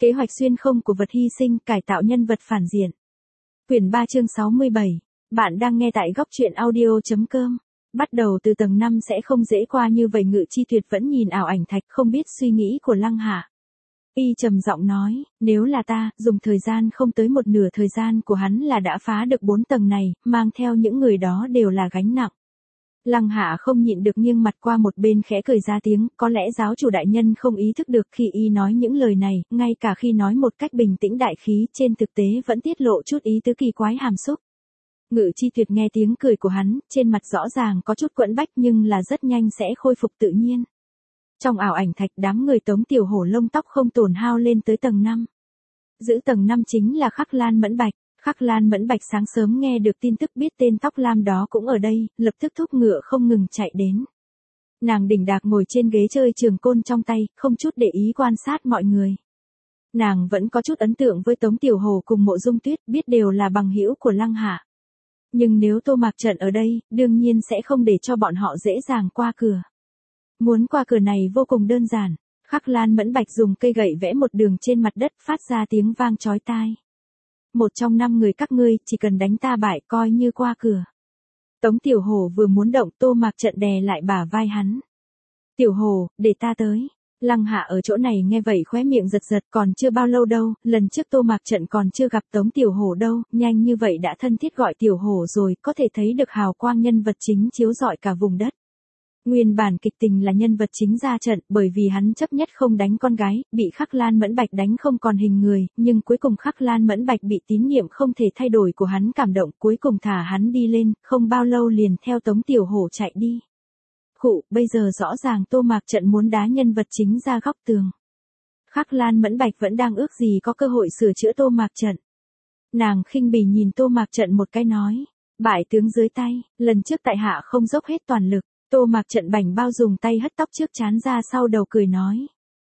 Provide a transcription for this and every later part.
Kế hoạch xuyên không của vật hy sinh cải tạo nhân vật phản diện. Quyển 3 chương 67. Bạn đang nghe tại góc truyện audio.com. Bắt đầu từ tầng 5 sẽ không dễ qua như vậy. Ngự Chi Tuyệt vẫn nhìn ảo ảnh thạch không biết suy nghĩ của Lăng Hạ. Y trầm giọng nói, nếu là ta, dùng thời gian không tới một nửa thời gian của hắn là đã phá được 4 tầng này, mang theo những người đó đều là gánh nặng. Lăng Hạ không nhịn được nghiêng mặt qua một bên khẽ cười ra tiếng, có lẽ giáo chủ đại nhân không ý thức được khi y nói những lời này, ngay cả khi nói một cách bình tĩnh đại khí, trên thực tế vẫn tiết lộ chút ý tứ kỳ quái hàm xúc. Ngự Chi Tuyệt nghe tiếng cười của hắn, trên mặt rõ ràng có chút quẫn bách nhưng là rất nhanh sẽ khôi phục tự nhiên. Trong ảo ảnh thạch đám người Tống Tiểu Hổ lông tóc không tổn hao lên tới tầng 5. Giữ tầng 5 chính là Khắc Lan Mẫn Bạch. Khắc Lan Mẫn Bạch sáng sớm nghe được tin tức biết tên tóc lam đó cũng ở đây, lập tức thúc ngựa không ngừng chạy đến. Nàng đỉnh đạc ngồi trên ghế chơi trường côn trong tay, không chút để ý quan sát mọi người. Nàng vẫn có chút ấn tượng với Tống Tiểu Hổ cùng Mộ Dung Tuyết, biết đều là bằng hữu của Lăng Hạ. Nhưng nếu Tô Mạc Trận ở đây, đương nhiên sẽ không để cho bọn họ dễ dàng qua cửa. Muốn qua cửa này vô cùng đơn giản. Khắc Lan Mẫn Bạch dùng cây gậy vẽ một đường trên mặt đất phát ra tiếng vang chói tai. Một trong 5 người các ngươi chỉ cần đánh ta bại coi như qua cửa. Tống Tiểu Hổ vừa muốn động, Tô Mạc Trận đè lại bả vai hắn. Tiểu Hổ, để ta tới. Lăng Hạ ở chỗ này nghe vậy khóe miệng giật giật, còn chưa bao lâu đâu, lần trước Tô Mạc Trận còn chưa gặp Tống Tiểu Hổ đâu, nhanh như vậy đã thân thiết gọi Tiểu Hổ rồi, có thể thấy được hào quang nhân vật chính chiếu rọi cả vùng đất. Nguyên bản kịch tình là nhân vật chính ra trận, bởi vì hắn chấp nhất không đánh con gái, bị Khắc Lan Mẫn Bạch đánh không còn hình người, nhưng cuối cùng Khắc Lan Mẫn Bạch bị tín niệm không thể thay đổi của hắn cảm động, cuối cùng thả hắn đi lên, không bao lâu liền theo Tống Tiểu Hổ chạy đi. Khụ, bây giờ rõ ràng Tô Mạc Trận muốn đá nhân vật chính ra góc tường. Khắc Lan Mẫn Bạch vẫn đang ước gì có cơ hội sửa chữa Tô Mạc Trận. Nàng khinh bỉ nhìn Tô Mạc Trận một cái nói, bại tướng dưới tay, lần trước tại hạ không dốc hết toàn lực. Tô Mạc Trận bảnh bao dùng tay hất tóc trước trán ra sau đầu cười nói.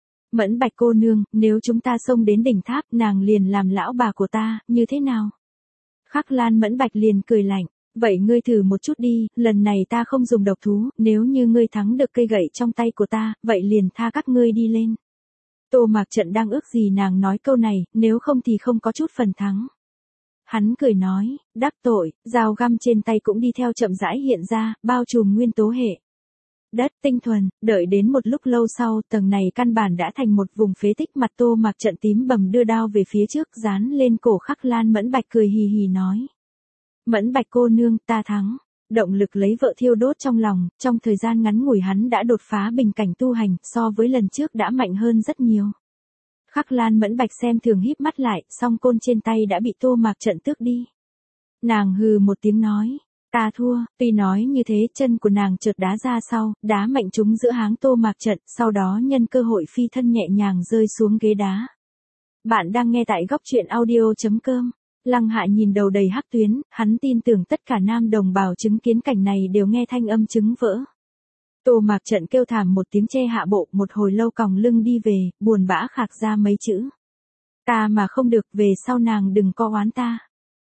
Mẫn Bạch cô nương, nếu chúng ta xông đến đỉnh tháp, nàng liền làm lão bà của ta, như thế nào? Khắc Lan Mẫn Bạch liền cười lạnh. Vậy ngươi thử một chút đi, lần này ta không dùng độc thú, nếu như ngươi thắng được cây gậy trong tay của ta, vậy liền tha các ngươi đi lên. Tô Mạc Trận đang ước gì nàng nói câu này, nếu không thì không có chút phần thắng. Hắn cười nói, đắc tội, dao găm trên tay cũng đi theo chậm rãi hiện ra, bao trùm nguyên tố hệ. Đất tinh thuần, đợi đến một lúc lâu sau, tầng này căn bản đã thành một vùng phế tích. Mặt Tô Mạc Trận tím bầm đưa đao về phía trước, dán lên cổ Khắc Lan Mẫn Bạch cười hì hì nói. Mẫn Bạch cô nương, ta thắng. Động lực lấy vợ thiêu đốt trong lòng, trong thời gian ngắn ngủi hắn đã đột phá bình cảnh tu hành, so với lần trước đã mạnh hơn rất nhiều. Khắc Lan Mẫn Bạch xem thường híp mắt lại, song côn trên tay đã bị Tô Mạc Trận tước đi. Nàng hừ một tiếng nói, ta thua, tuy nói như thế chân của nàng chợt đá ra sau, đá mạnh trúng giữa háng Tô Mạc Trận, sau đó nhân cơ hội phi thân nhẹ nhàng rơi xuống ghế đá. Bạn đang nghe tại góc truyện audio.com. Lăng Hạ nhìn đầu đầy hắc tuyến, hắn tin tưởng tất cả nam đồng bào chứng kiến cảnh này đều nghe thanh âm trứng vỡ. Tô Mạc Trận kêu thảm một tiếng che hạ bộ, một hồi lâu còng lưng đi về, buồn bã khạc ra mấy chữ. Ta mà không được, về sau nàng đừng có oán ta.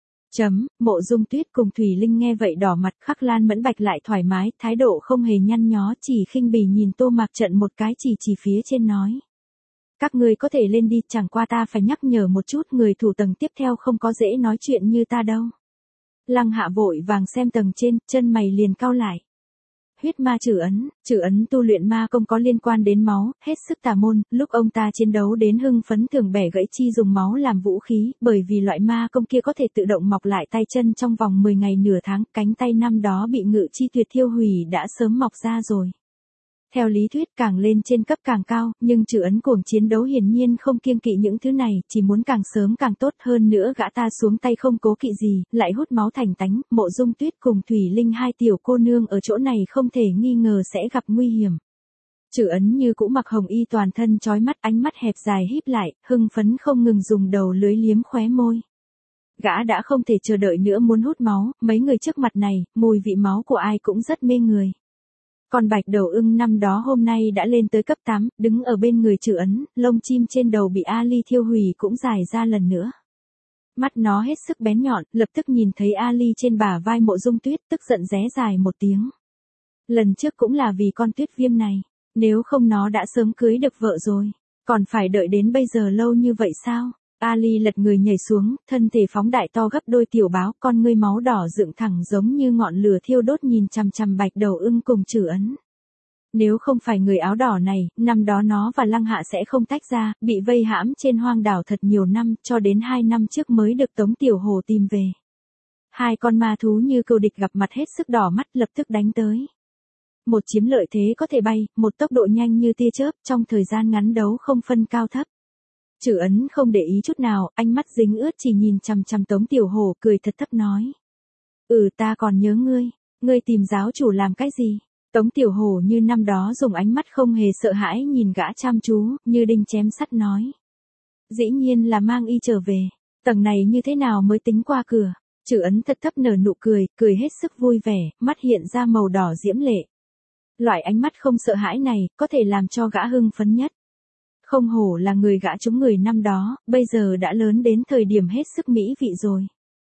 Mộ Dung Tuyết cùng Thủy Linh nghe vậy đỏ mặt. Khắc Lan Mẫn Bạch lại thoải mái, thái độ không hề nhăn nhó, chỉ khinh bỉ nhìn Tô Mạc Trận một cái, chỉ phía trên nói. Các ngươi có thể lên đi, chẳng qua ta phải nhắc nhở một chút, người thủ tầng tiếp theo không có dễ nói chuyện như ta đâu. Lăng Hạ vội vàng xem tầng trên, chân mày liền cau lại. Huyết ma trừ ấn tu luyện ma công có liên quan đến máu, hết sức tà môn, lúc ông ta chiến đấu đến hưng phấn thường bẻ gãy chi dùng máu làm vũ khí, bởi vì loại ma công kia có thể tự động mọc lại tay chân trong vòng 10 ngày nửa tháng, cánh tay năm đó bị Ngự Chi Tuyệt thiêu hủy đã sớm mọc ra rồi. Theo lý thuyết càng lên trên cấp càng cao, nhưng trừ ấn cuồng chiến đấu hiển nhiên không kiêng kỵ những thứ này, chỉ muốn càng sớm càng tốt hơn nữa. Gã ta xuống tay không cố kỵ gì, lại hút máu thành tánh. Mộ Dung Tuyết cùng Thủy Linh hai tiểu cô nương ở chỗ này không thể nghi ngờ sẽ gặp nguy hiểm. Trừ ấn như cũ mặc hồng y toàn thân chói mắt, ánh mắt hẹp dài híp lại, hưng phấn không ngừng dùng đầu lưới liếm khóe môi. Gã đã không thể chờ đợi nữa muốn hút máu, mấy người trước mặt này, mùi vị máu của ai cũng rất mê người. Còn Bạch Đầu Ưng năm đó hôm nay đã lên tới cấp 8, đứng ở bên người Trừ ấn, lông chim trên đầu bị Ali thiêu hủy cũng dài ra lần nữa. Mắt nó hết sức bén nhọn, lập tức nhìn thấy Ali trên bả vai Mộ Dung Tuyết, tức giận ré dài một tiếng. Lần trước cũng là vì con Tuyết Viêm này, nếu không nó đã sớm cưới được vợ rồi. Còn phải đợi đến bây giờ lâu như vậy sao? Ali lật người nhảy xuống, thân thể phóng đại to gấp đôi tiểu báo, con ngươi máu đỏ dựng thẳng giống như ngọn lửa thiêu đốt nhìn chằm chằm Bạch Đầu Ưng cùng Trử Ấn. Nếu không phải người áo đỏ này, năm đó nó và Lăng Hạ sẽ không tách ra, bị vây hãm trên hoang đảo thật nhiều năm, cho đến 2 năm trước mới được Tống Tiểu Hổ tìm về. Hai con ma thú như cừu địch gặp mặt hết sức đỏ mắt lập tức đánh tới. Một chiếm lợi thế có thể bay, một tốc độ nhanh như tia chớp, trong thời gian ngắn đấu không phân cao thấp. Trử Ấn không để ý chút nào, ánh mắt dính ướt chỉ nhìn chằm chằm Tống Tiểu Hổ cười thật thấp nói. Ta còn nhớ ngươi tìm giáo chủ làm cái gì? Tống Tiểu Hổ như năm đó dùng ánh mắt không hề sợ hãi nhìn gã chăm chú, như đinh chém sắt nói. Dĩ nhiên là mang y trở về, tầng này như thế nào mới tính qua cửa? Trử Ấn thật thấp nở nụ cười, cười hết sức vui vẻ, mắt hiện ra màu đỏ diễm lệ. Loại ánh mắt không sợ hãi này, có thể làm cho gã hưng phấn nhất. Không hổ là người gã trúng người năm đó, bây giờ đã lớn đến thời điểm hết sức mỹ vị rồi.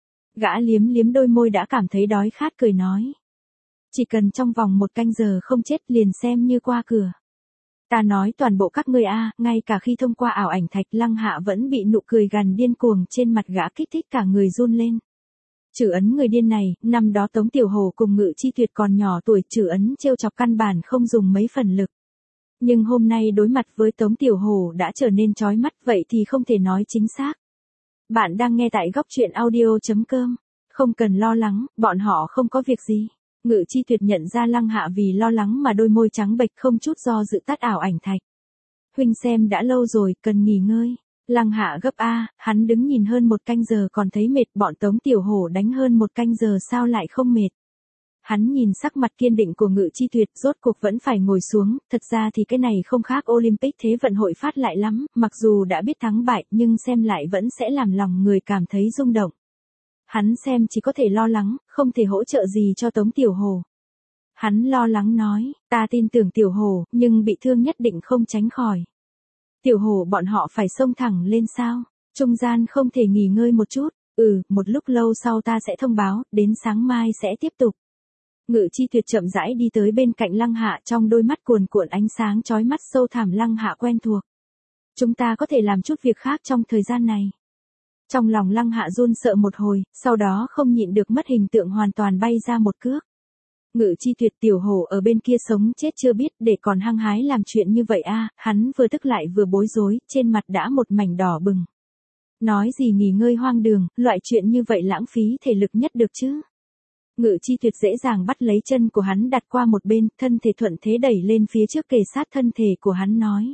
Gã liếm liếm đôi môi đã cảm thấy đói khát cười nói. Chỉ cần trong vòng 1 canh giờ không chết liền xem như qua cửa. Ta nói toàn bộ các ngươi ngay cả khi thông qua ảo ảnh thạch Lăng Hạ vẫn bị nụ cười gằn điên cuồng trên mặt gã kích thích cả người run lên. Trử Ấn người điên này, năm đó Tống Tiểu Hổ cùng Ngự Chi Tuyệt còn nhỏ tuổi, Trử Ấn trêu chọc căn bản không dùng mấy phần lực. Nhưng hôm nay đối mặt với Tống Tiểu Hổ đã trở nên chói mắt, vậy thì không thể nói chính xác. Bạn đang nghe tại góc truyện audio.com. Không cần lo lắng, bọn họ không có việc gì. Ngự Chi Tuyệt nhận ra Lăng Hạ vì lo lắng mà đôi môi trắng bệch không chút do dự tắt ảo ảnh thạch. Huynh xem đã lâu rồi, cần nghỉ ngơi. Lăng Hạ gấp hắn đứng nhìn hơn 1 canh giờ còn thấy mệt, bọn Tống Tiểu Hổ đánh hơn 1 canh giờ sao lại không mệt. Hắn nhìn sắc mặt kiên định của Ngự Chi Tuyệt, rốt cuộc vẫn phải ngồi xuống, thật ra thì cái này không khác Olympic Thế vận hội phát lại lắm, mặc dù đã biết thắng bại nhưng xem lại vẫn sẽ làm lòng người cảm thấy rung động. Hắn xem chỉ có thể lo lắng, không thể hỗ trợ gì cho Tống Tiểu Hổ. Hắn lo lắng nói, ta tin tưởng Tiểu Hổ, nhưng bị thương nhất định không tránh khỏi. Tiểu Hổ bọn họ phải xông thẳng lên sao? Trung gian không thể nghỉ ngơi một chút, một lúc lâu sau ta sẽ thông báo, đến sáng mai sẽ tiếp tục. Ngự Chi Tuyệt chậm rãi đi tới bên cạnh Lăng Hạ, trong đôi mắt cuồn cuộn ánh sáng chói mắt sâu thẳm. Lăng Hạ quen thuộc. Chúng ta có thể làm chút việc khác trong thời gian này. Trong lòng Lăng Hạ run sợ một hồi, sau đó không nhịn được mất hình tượng hoàn toàn bay ra một cước. Ngự Chi Tuyệt Tiểu Hổ ở bên kia sống chết chưa biết để còn hăng hái làm chuyện như vậy hắn vừa tức lại vừa bối rối, trên mặt đã một mảnh đỏ bừng. Nói gì nghỉ ngơi hoang đường, loại chuyện như vậy lãng phí thể lực nhất được chứ. Ngự Chi Tuyệt dễ dàng bắt lấy chân của hắn đặt qua một bên, thân thể thuận thế đẩy lên phía trước kề sát thân thể của hắn nói.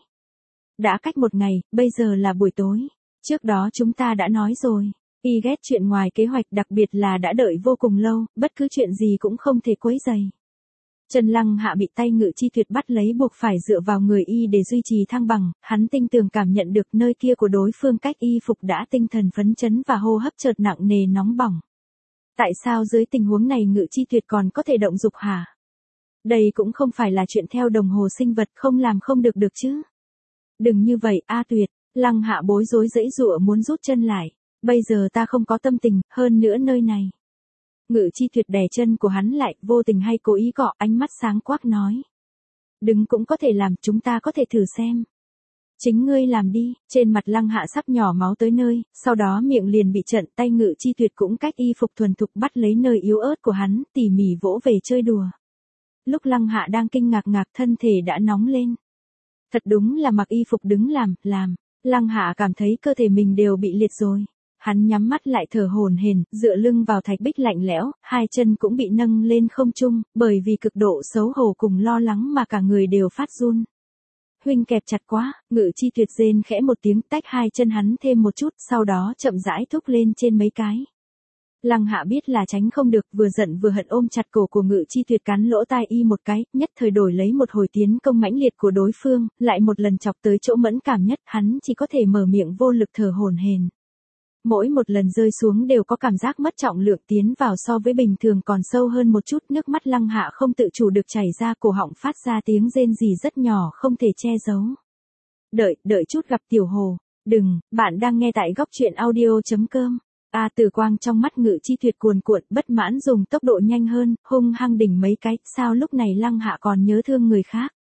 Đã cách 1 ngày, bây giờ là buổi tối. Trước đó chúng ta đã nói rồi. Y ghét chuyện ngoài kế hoạch, đặc biệt là đã đợi vô cùng lâu, bất cứ chuyện gì cũng không thể quấy rầy. Chân Lăng Hạ bị tay Ngự Chi Tuyệt bắt lấy buộc phải dựa vào người y để duy trì thăng bằng, hắn tinh tường cảm nhận được nơi kia của đối phương cách y phục đã tinh thần phấn chấn và hô hấp chợt nặng nề nóng bỏng. Tại sao dưới tình huống này Ngự Chi Tuyệt còn có thể động dục hả? Đây cũng không phải là chuyện theo đồng hồ sinh vật, không làm không được chứ. Đừng như vậy, Tuyệt. Lăng Hạ bối rối giãy giụa muốn rút chân lại. Bây giờ ta không có tâm tình, hơn nữa nơi này. Ngự Chi Tuyệt đè chân của hắn lại, vô tình hay cố ý cọ, ánh mắt sáng quắc nói. Đừng cũng có thể làm, chúng ta có thể thử xem. Chính ngươi làm đi. Trên mặt Lăng Hạ sắp nhỏ máu tới nơi, sau đó miệng liền bị trận, tay Ngự Chi Tuyệt cũng cách y phục thuần thục bắt lấy nơi yếu ớt của hắn, tỉ mỉ vỗ về chơi đùa. Lúc Lăng Hạ đang kinh ngạc thân thể đã nóng lên. Thật đúng là mặc y phục đứng làm. Lăng Hạ cảm thấy cơ thể mình đều bị liệt rồi. Hắn nhắm mắt lại thở hổn hển, dựa lưng vào thạch bích lạnh lẽo, hai chân cũng bị nâng lên không trung, bởi vì cực độ xấu hổ cùng lo lắng mà cả người đều phát run. Huynh kẹp chặt quá, Ngự Chi Tuyệt rên khẽ một tiếng, tách hai chân hắn thêm một chút, sau đó chậm rãi thúc lên trên mấy cái. Lăng Hạ biết là tránh không được, vừa giận vừa hận ôm chặt cổ của Ngự Chi Tuyệt cắn lỗ tai y một cái, nhất thời đổi lấy một hồi tiến công mãnh liệt của đối phương, lại một lần chọc tới chỗ mẫn cảm nhất, hắn chỉ có thể mở miệng vô lực thở hổn hển. Mỗi một lần rơi xuống đều có cảm giác mất trọng lượng, tiến vào so với bình thường còn sâu hơn một chút, nước mắt Lăng Hạ không tự chủ được chảy ra, cổ họng phát ra tiếng rên rỉ rất nhỏ không thể che giấu. Đợi chút gặp Tiểu Hổ. Đừng, bạn đang nghe tại góc truyện audio.com. Tử quang trong mắt Ngự Chi Tuyệt cuồn cuộn, bất mãn dùng tốc độ nhanh hơn, hung hăng đỉnh mấy cái, sao lúc này Lăng Hạ còn nhớ thương người khác.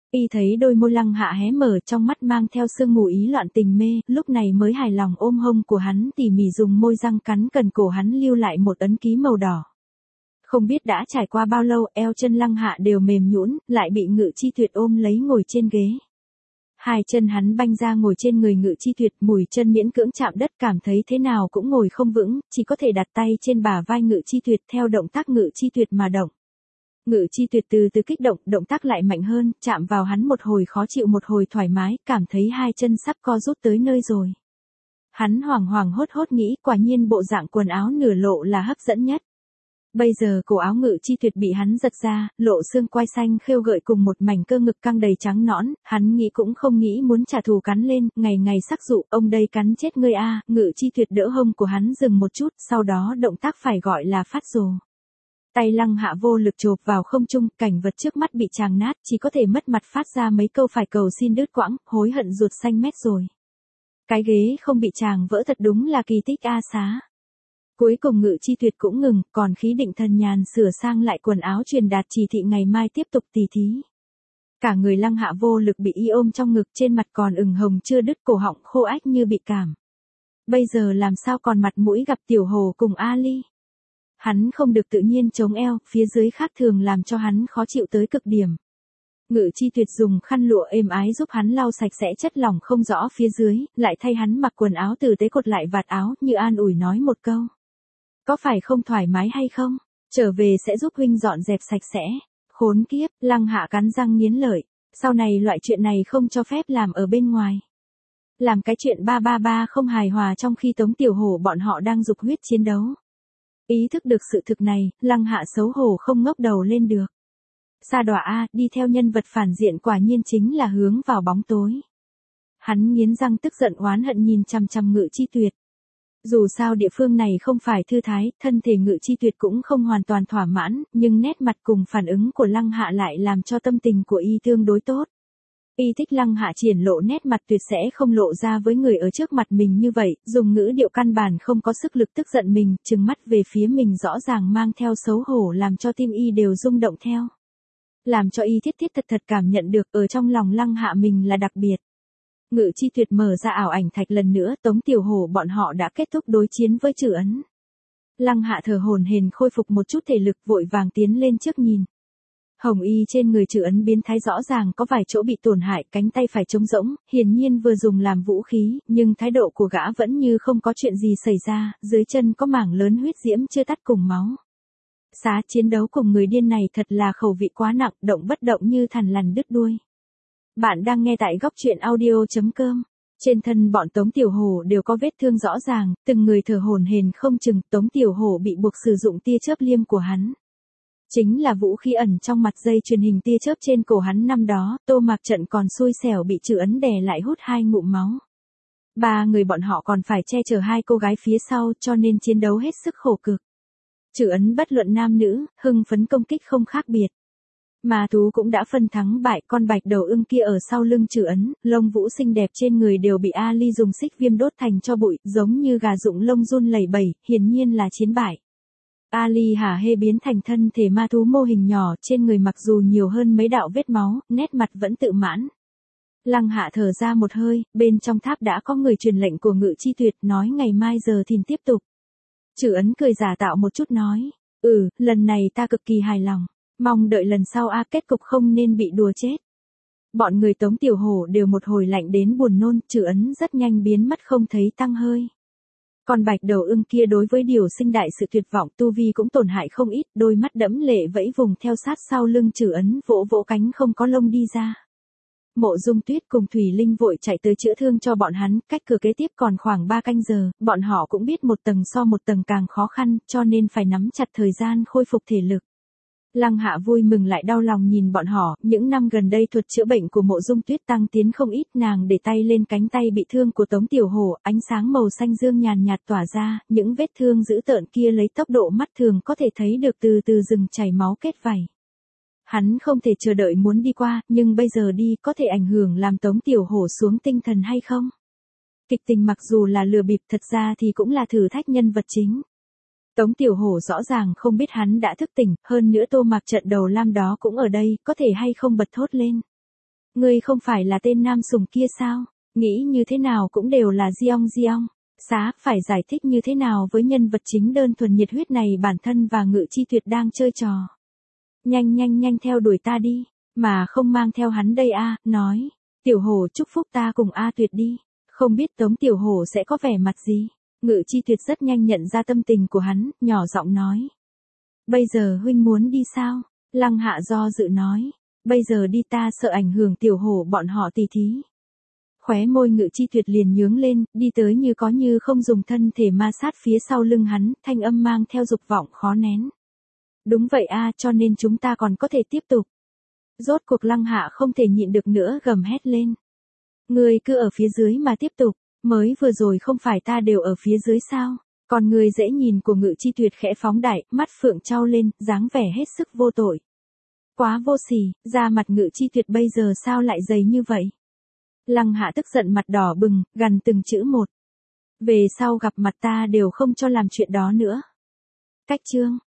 Y thấy đôi môi Lăng Hạ hé mở, trong mắt mang theo sương mù ý loạn tình mê, lúc này mới hài lòng ôm hông của hắn tỉ mỉ dùng môi răng cắn cần cổ hắn lưu lại một ấn ký màu đỏ. Không biết đã trải qua bao lâu, eo chân Lăng Hạ đều mềm nhũn, lại bị Ngự Chi Tuyệt ôm lấy ngồi trên ghế. Hai chân hắn banh ra ngồi trên người Ngự Chi Tuyệt, mùi chân miễn cưỡng chạm đất, cảm thấy thế nào cũng ngồi không vững, chỉ có thể đặt tay trên bả vai Ngự Chi Tuyệt theo động tác Ngự Chi Tuyệt mà động. Ngự Chi Tuyệt từ từ kích động, động tác lại mạnh hơn, chạm vào hắn một hồi khó chịu một hồi thoải mái, cảm thấy hai chân sắp co rút tới nơi rồi. Hắn hoảng hoảng hốt hốt nghĩ, quả nhiên bộ dạng quần áo nửa lộ là hấp dẫn nhất. Bây giờ cổ áo Ngự Chi Tuyệt bị hắn giật ra, lộ xương quai xanh khêu gợi cùng một mảnh cơ ngực căng đầy trắng nõn, hắn nghĩ cũng không nghĩ muốn trả thù cắn lên, ngày ngày sắc dụ, ông đây cắn chết ngươi a. Ngự Chi Tuyệt đỡ hông của hắn dừng một chút, sau đó động tác phải gọi là phát rồ. Tay Lăng Hạ vô lực chộp vào không trung, cảnh vật trước mắt bị chàng nát, chỉ có thể mất mặt phát ra mấy câu phải cầu xin đứt quãng, hối hận ruột xanh mét rồi. Cái ghế không bị chàng vỡ thật đúng là kỳ tích a xá. Cuối cùng Ngự Chi Tuyệt cũng ngừng, còn khí định thần nhàn sửa sang lại quần áo truyền đạt chỉ thị ngày mai tiếp tục tỉ thí. Cả người Lăng Hạ vô lực bị y ôm trong ngực, trên mặt còn ửng hồng chưa đứt, cổ họng khô ách như bị cảm. Bây giờ làm sao còn mặt mũi gặp Tiểu Hồ cùng Ali. Hắn không được tự nhiên chống eo, phía dưới khác thường làm cho hắn khó chịu tới cực điểm. Ngự Chi Tuyệt dùng khăn lụa êm ái giúp hắn lau sạch sẽ chất lỏng không rõ phía dưới, lại thay hắn mặc quần áo tử tế cột lại vạt áo, như an ủi nói một câu. Có phải không thoải mái hay không? Trở về sẽ giúp huynh dọn dẹp sạch sẽ. Khốn kiếp, Lăng Hạ cắn răng nghiến lợi. Sau này loại chuyện này không cho phép làm ở bên ngoài. Làm cái chuyện ba không hài hòa trong khi Tống Tiểu Hổ bọn họ đang dục huyết chiến đấu. Ý thức được sự thực này, Lăng Hạ xấu hổ không ngóc đầu lên được. Sa đọa a, đi theo nhân vật phản diện quả nhiên chính là hướng vào bóng tối. Hắn nghiến răng tức giận oán hận nhìn chằm chằm Ngự Chi Tuyệt. Dù sao địa phương này không phải thư thái, thân thể Ngự Chi Tuyệt cũng không hoàn toàn thỏa mãn, nhưng nét mặt cùng phản ứng của Lăng Hạ lại làm cho tâm tình của y tương đối tốt. Y thích Lăng Hạ triển lộ nét mặt tuyệt sẽ không lộ ra với người ở trước mặt mình như vậy, dùng ngữ điệu căn bản không có sức lực tức giận mình, trừng mắt về phía mình rõ ràng mang theo xấu hổ làm cho tim y đều rung động theo. Làm cho y thiết thật cảm nhận được ở trong lòng Lăng Hạ mình là đặc biệt. Ngự Chi Tuyệt mở ra ảo ảnh thạch lần nữa, Tống Tiểu Hổ bọn họ đã kết thúc đối chiến với Trử Ấn. Lăng Hạ thở hổn hển khôi phục một chút thể lực, vội vàng tiến lên trước nhìn. Hồng y trên người Trử Ấn biến thái rõ ràng có vài chỗ bị tổn hại, cánh tay phải trống rỗng, hiển nhiên vừa dùng làm vũ khí, nhưng thái độ của gã vẫn như không có chuyện gì xảy ra, dưới chân có mảng lớn huyết diễm chưa tắt cùng máu. Xá, chiến đấu cùng người điên này thật là khẩu vị quá nặng, động bất động như thằn lằn đứt đuôi. Bạn đang nghe tại góc truyện audio.com. Trên thân bọn Tống Tiểu Hổ đều có vết thương rõ ràng, từng người thở hổn hển không chừng. Tống Tiểu Hổ bị buộc sử dụng tia chớp liêm của hắn. Chính là vũ khí ẩn trong mặt dây truyền hình tia chớp trên cổ hắn năm đó, Tô Mạc Trận còn xui xẻo bị Trử Ấn đè lại hút 2 ngụm máu. 3 người bọn họ còn phải che chở 2 cô gái phía sau, cho nên chiến đấu hết sức khổ cực. Trử Ấn bất luận nam nữ, hưng phấn công kích không khác biệt. Ma thú cũng đã phân thắng bại, con bạch đầu ưng kia ở sau lưng Trử Ấn, lông vũ xinh đẹp trên người đều bị Ali dùng xích viêm đốt thành cho bụi, giống như gà rụng lông run lẩy bẩy, hiển nhiên là chiến bại. Ali hả hê biến thành thân thể ma thú mô hình nhỏ, trên người mặc dù nhiều hơn mấy đạo vết máu, nét mặt vẫn tự mãn. Lăng Hạ thở ra một hơi, bên trong tháp đã có người truyền lệnh của Ngự Chi Tuyệt, nói ngày mai giờ thìn tiếp tục. Trử Ấn cười giả tạo một chút nói, lần này ta cực kỳ hài lòng, mong đợi lần sau kết cục không nên bị đùa chết. Bọn người Tống Tiểu Hổ đều một hồi lạnh đến buồn nôn, Trử Ấn rất nhanh biến mất không thấy tăm hơi. Còn bạch đầu ưng kia đối với điều sinh đại sự tuyệt vọng, tu vi cũng tổn hại không ít, đôi mắt đẫm lệ vẫy vùng theo sát sau lưng Trử Ấn, vỗ vỗ cánh không có lông đi ra. Mộ Dung Tuyết cùng Thủy Linh vội chạy tới chữa thương cho bọn hắn, cách cửa kế tiếp còn khoảng 3 canh giờ, bọn họ cũng biết một tầng so một tầng càng khó khăn, cho nên phải nắm chặt thời gian khôi phục thể lực. Lăng Hạ vui mừng lại đau lòng nhìn bọn họ, những năm gần đây thuật chữa bệnh của Mộ Dung Tuyết tăng tiến không ít, nàng để tay lên cánh tay bị thương của Tống Tiểu Hổ, ánh sáng màu xanh dương nhàn nhạt tỏa ra, những vết thương dữ tợn kia lấy tốc độ mắt thường có thể thấy được từ từ dừng chảy máu kết vảy. Hắn không thể chờ đợi muốn đi qua, nhưng bây giờ đi có thể ảnh hưởng làm Tống Tiểu Hổ xuống tinh thần hay không? Kịch tình mặc dù là lừa bịp, thật ra thì cũng là thử thách nhân vật chính. Tống Tiểu Hổ rõ ràng không biết hắn đã thức tỉnh, hơn nữa Tô Mạc Trận đầu lam đó cũng ở đây, có thể hay không bật thốt lên. Ngươi không phải là tên nam sùng kia sao? Nghĩ như thế nào cũng đều là Giong Giong. Xá, phải giải thích như thế nào với nhân vật chính đơn thuần nhiệt huyết này, bản thân và Ngự Chi Tuyệt đang chơi trò. Nhanh nhanh nhanh theo đuổi ta đi, mà không mang theo hắn đây a, nói. Tiểu Hổ chúc phúc ta cùng A Tuyệt đi. Không biết Tống Tiểu Hổ sẽ có vẻ mặt gì. Ngự Chi Tuyệt rất nhanh nhận ra tâm tình của hắn, nhỏ giọng nói. Bây giờ huynh muốn đi sao? Lăng Hạ do dự nói. Bây giờ đi ta sợ ảnh hưởng Tiểu Hổ bọn họ tỉ thí. Khóe môi Ngự Chi Tuyệt liền nhướng lên, đi tới như có như không dùng thân thể ma sát phía sau lưng hắn, thanh âm mang theo dục vọng khó nén. Đúng vậy a, cho nên chúng ta còn có thể tiếp tục. Rốt cuộc Lăng Hạ không thể nhịn được nữa gầm hét lên. Ngươi cứ ở phía dưới mà tiếp tục, mới vừa rồi không phải ta đều ở phía dưới sao? Còn người dễ nhìn của Ngự Chi Tuyệt khẽ phóng đại, mắt phượng trao lên, dáng vẻ hết sức vô tội. Quá vô sỉ, da mặt Ngự Chi Tuyệt bây giờ sao lại dày như vậy? Lăng Hạ tức giận mặt đỏ bừng, gằn từng chữ một. Về sau gặp mặt ta đều không cho làm chuyện đó nữa. Cách chương